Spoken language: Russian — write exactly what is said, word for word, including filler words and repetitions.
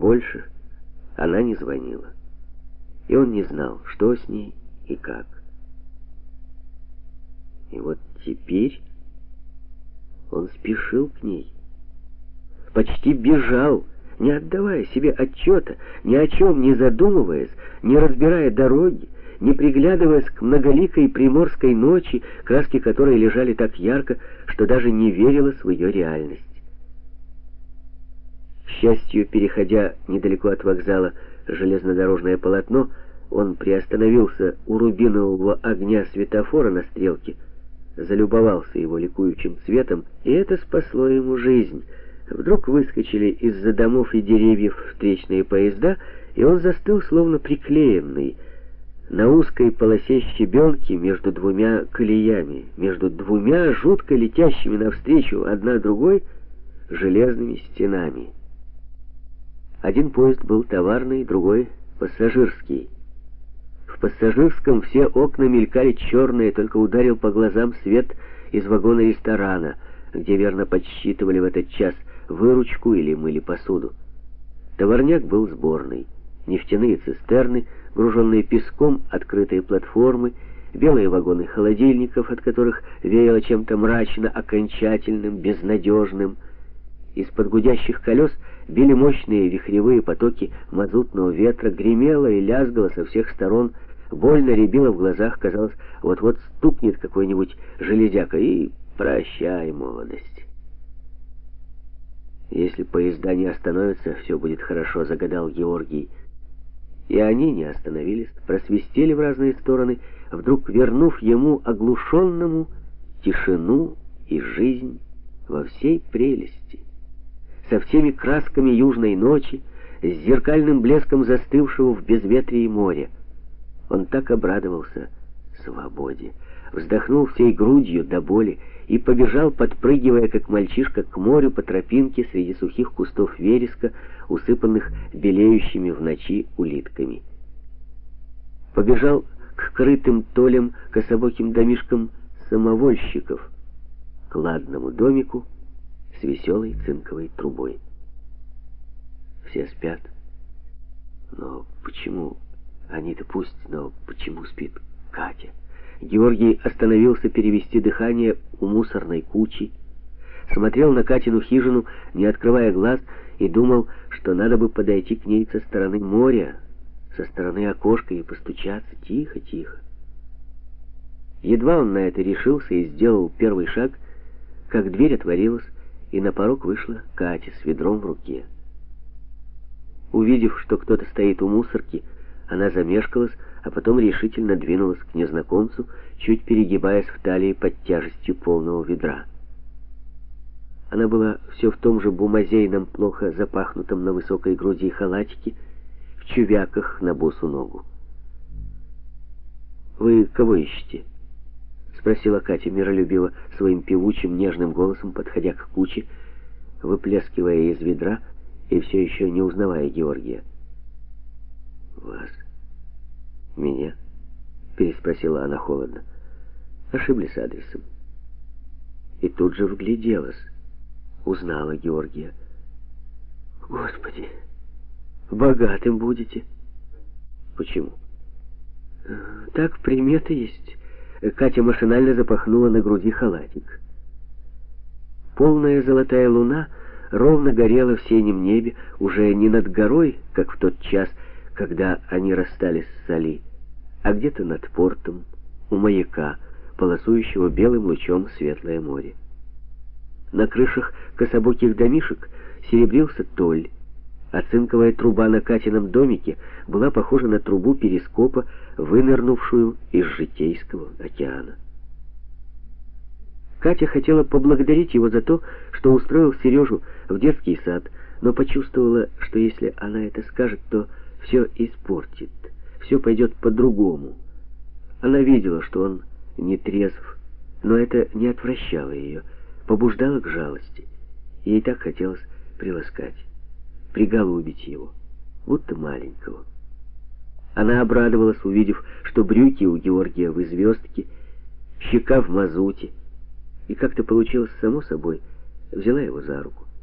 больше она не звонила. И он не знал, что с ней и как. И вот теперь он спешил к ней. Почти бежал, не отдавая себе отчета, ни о чем не задумываясь, не разбирая дороги, не приглядываясь к многоликой приморской ночи, краски которой лежали так ярко, что даже не верилось в ее реальность. К счастью, переходя недалеко от вокзала железнодорожное полотно, он приостановился у рубинового огня светофора на стрелке, залюбовался его ликующим цветом, и это спасло ему жизнь. Вдруг выскочили из-за домов и деревьев встречные поезда, и он застыл, словно приклеенный, на узкой полосе щебенки между двумя колеями, между двумя жутко летящими навстречу одна другой железными стенами. Один поезд был товарный, другой — пассажирский. В пассажирском все окна мелькали черные, только ударил по глазам свет из вагона ресторана, где верно подсчитывали в этот час выручку или мыли посуду. Товарняк был сборный. Нефтяные цистерны, груженные песком, открытые платформы, белые вагоны холодильников, от которых веяло чем-то мрачно, окончательным, безнадежным. Из-под гудящих колес били мощные вихревые потоки мазутного ветра, гремело и лязгало со всех сторон, больно рябило в глазах, казалось, вот-вот стукнет какой-нибудь железяка, и прощай, молодость. Если поезда не остановятся, все будет хорошо, загадал Георгий. И они не остановились, просвистели в разные стороны, вдруг вернув ему, оглушенному, тишину и жизнь во всей прелести, со всеми красками южной ночи, с зеркальным блеском застывшего в безветрии моря. Он так обрадовался свободе, вздохнул всей грудью до боли и побежал, подпрыгивая, как мальчишка, к морю по тропинке среди сухих кустов вереска, усыпанных белеющими в ночи улитками. Побежал к крытым толям, кособоким домишкам самовольщиков, к ладному домику с веселой цинковой трубой. Все спят. Но почему? Они-то пусть, но почему спит Катя? Георгий остановился перевести дыхание у мусорной кучи, смотрел на Катину хижину, не открывая глаз, и думал, что надо бы подойти к ней со стороны моря, со стороны окошка и постучаться тихо-тихо. Едва он на это решился и сделал первый шаг, как дверь отворилась, и на порог вышла Катя с ведром в руке. Увидев, что кто-то стоит у мусорки, она замешкалась, а потом решительно двинулась к незнакомцу, чуть перегибаясь в талии под тяжестью полного ведра. Она была все в том же бумазейном, плохо запахнутом на высокой груди халатике, в чувяках на босу ногу. «Вы кого ищете?» — спросила Катя миролюбиво, своим певучим нежным голосом, подходя к куче, выплескивая из ведра и все еще не узнавая Георгия. «Вас? Меня?» — переспросила она холодно. Ошиблись адресом. И тут же вгляделась, узнала Георгия. «Господи, богатым будете!» «Почему?» «Так приметы есть». Катя машинально запахнула на груди халатик. Полная золотая луна ровно горела в синем небе, уже не над горой, как в тот час, когда они расстались с Сали, а где-то над портом, у маяка, полосующего белым лучом светлое море. На крышах кособоких домишек серебрился толь, а цинковая труба на Катином домике была похожа на трубу перископа, вынырнувшую из Житейского океана. Катя хотела поблагодарить его за то, что устроил Сережу в детский сад, но почувствовала, что если она это скажет, то все испортит, все пойдет по-другому. Она видела, что он не трезв, но это не отвращало ее, побуждало к жалости. Ей так хотелось приласкать, приголубить его, будто маленького. Она обрадовалась, увидев, что брюки у Георгия в звездке, щека в мазуте, и как-то получилось само собой, взяла его за руку.